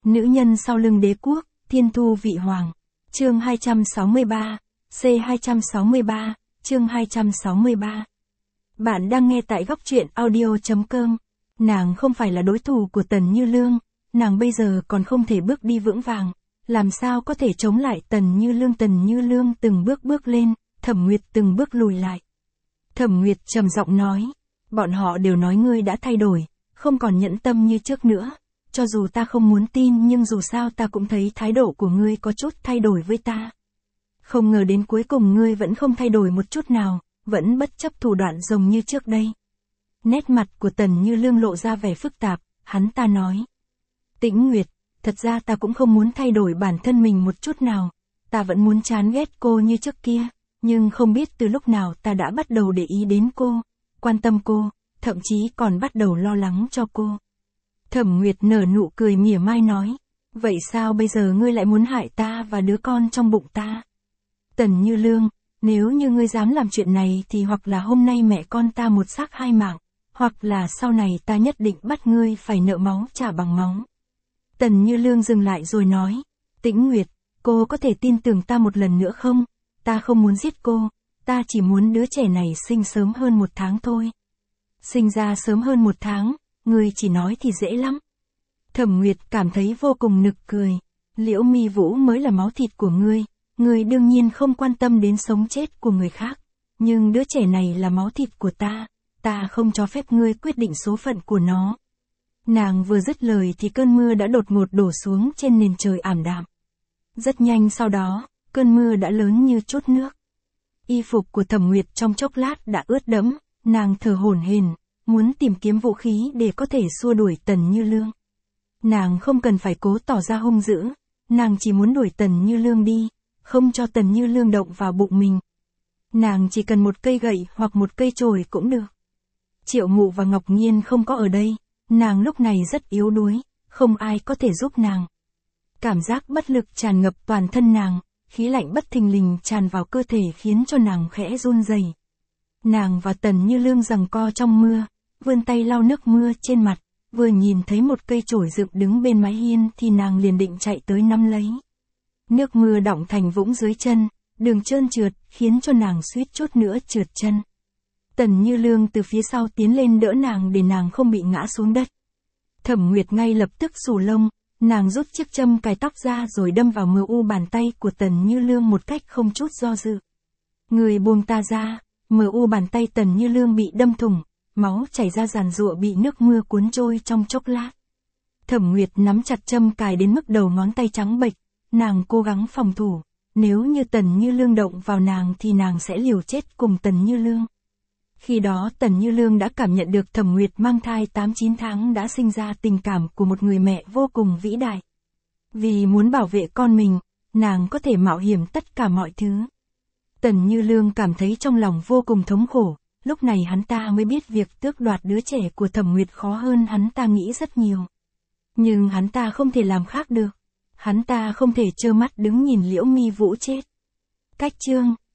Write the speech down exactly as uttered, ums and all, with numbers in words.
Nữ nhân sau lưng đế quốc, thiên thu vị hoàng. Chương hai trăm sáu mươi ba, C hai trăm sáu mươi ba, chương hai trăm sáu mươi ba. Bạn đang nghe tại góc truyện audio.com. Nàng không phải là đối thủ của Tần Như Lương, nàng bây giờ còn không thể bước đi vững vàng, làm sao có thể chống lại Tần Như Lương. Tần Như Lương từng bước bước lên, Thẩm Nguyệt từng bước lùi lại. Thẩm Nguyệt trầm giọng nói, bọn họ đều nói ngươi đã thay đổi, không còn nhẫn tâm như trước nữa. Cho dù ta không muốn tin nhưng dù sao ta cũng thấy thái độ của ngươi có chút thay đổi với ta. Không ngờ đến cuối cùng ngươi vẫn không thay đổi một chút nào, vẫn bất chấp thủ đoạn rồng như trước đây. Nét mặt của Tần Như Lương lộ ra vẻ phức tạp, hắn ta nói. Tĩnh Nguyệt, thật ra ta cũng không muốn thay đổi bản thân mình một chút nào, ta vẫn muốn chán ghét cô như trước kia, nhưng không biết từ lúc nào ta đã bắt đầu để ý đến cô, quan tâm cô, thậm chí còn bắt đầu lo lắng cho cô. Thẩm Nguyệt nở nụ cười mỉa mai nói, vậy sao bây giờ ngươi lại muốn hại ta và đứa con trong bụng ta? Tần Như Lương, nếu như ngươi dám làm chuyện này thì hoặc là hôm nay mẹ con ta một xác hai mạng, hoặc là sau này ta nhất định bắt ngươi phải nợ máu trả bằng máu. Tần Như Lương dừng lại rồi nói, Tĩnh Nguyệt, cô có thể tin tưởng ta một lần nữa không? Ta không muốn giết cô, ta chỉ muốn đứa trẻ này sinh sớm hơn một tháng thôi. Sinh ra sớm hơn một tháng, ngươi chỉ nói thì dễ lắm. Thẩm Nguyệt cảm thấy vô cùng nực cười, Liễu Mi Vũ mới là máu thịt của ngươi, ngươi đương nhiên không quan tâm đến sống chết của người khác, nhưng đứa trẻ này là máu thịt của ta, ta không cho phép ngươi quyết định số phận của nó. Nàng vừa dứt lời thì cơn mưa đã đột ngột đổ xuống trên nền trời ảm đạm. Rất nhanh sau đó, cơn mưa đã lớn như chút nước. Y phục của Thẩm Nguyệt trong chốc lát đã ướt đẫm, nàng thở hổn hển, muốn tìm kiếm vũ khí để có thể xua đuổi Tần Như Lương. Nàng không cần phải cố tỏ ra hung dữ, nàng chỉ muốn đuổi Tần Như Lương đi, không cho Tần Như Lương động vào bụng mình. Nàng chỉ cần một cây gậy hoặc một cây chổi cũng được. Triệu Mụ và Ngọc Nhiên không có ở đây, nàng lúc này rất yếu đuối, không ai có thể giúp nàng. Cảm giác bất lực tràn ngập toàn thân nàng, khí lạnh bất thình lình tràn vào cơ thể khiến cho nàng khẽ run rẩy. Nàng và Tần Như Lương giằng co trong mưa, vươn tay lau nước mưa trên mặt, vừa nhìn thấy một cây chổi dựng đứng bên mái hiên thì nàng liền định chạy tới nắm lấy. Nước mưa đọng thành vũng dưới chân, đường trơn trượt khiến cho nàng suýt chút nữa trượt chân. Tần Như Lương từ phía sau tiến lên đỡ nàng để nàng không bị ngã xuống đất. Thẩm Nguyệt ngay lập tức xù lông, nàng rút chiếc châm cài tóc ra rồi đâm vào mờ u bàn tay của Tần Như Lương một cách không chút do dự. Người buông ta ra, mờ u bàn tay Tần Như Lương bị đâm thủng, máu chảy ra giàn giụa bị nước mưa cuốn trôi trong chốc lát. Thẩm Nguyệt nắm chặt châm cài đến mức đầu ngón tay trắng bệch, nàng cố gắng phòng thủ, nếu như Tần Như Lương động vào nàng thì nàng sẽ liều chết cùng Tần Như Lương. Khi đó Tần Như Lương đã cảm nhận được Thẩm Nguyệt mang thai tám chín tháng đã sinh ra tình cảm của một người mẹ vô cùng vĩ đại. Vì muốn bảo vệ con mình, nàng có thể mạo hiểm tất cả mọi thứ. Tần Như Lương cảm thấy trong lòng vô cùng thống khổ, lúc này hắn ta mới biết việc tước đoạt đứa trẻ của Thẩm Nguyệt khó hơn hắn ta nghĩ rất nhiều. Nhưng hắn ta không thể làm khác được. Hắn ta không thể trơ mắt đứng nhìn Liễu Mi Vũ chết. Cách chương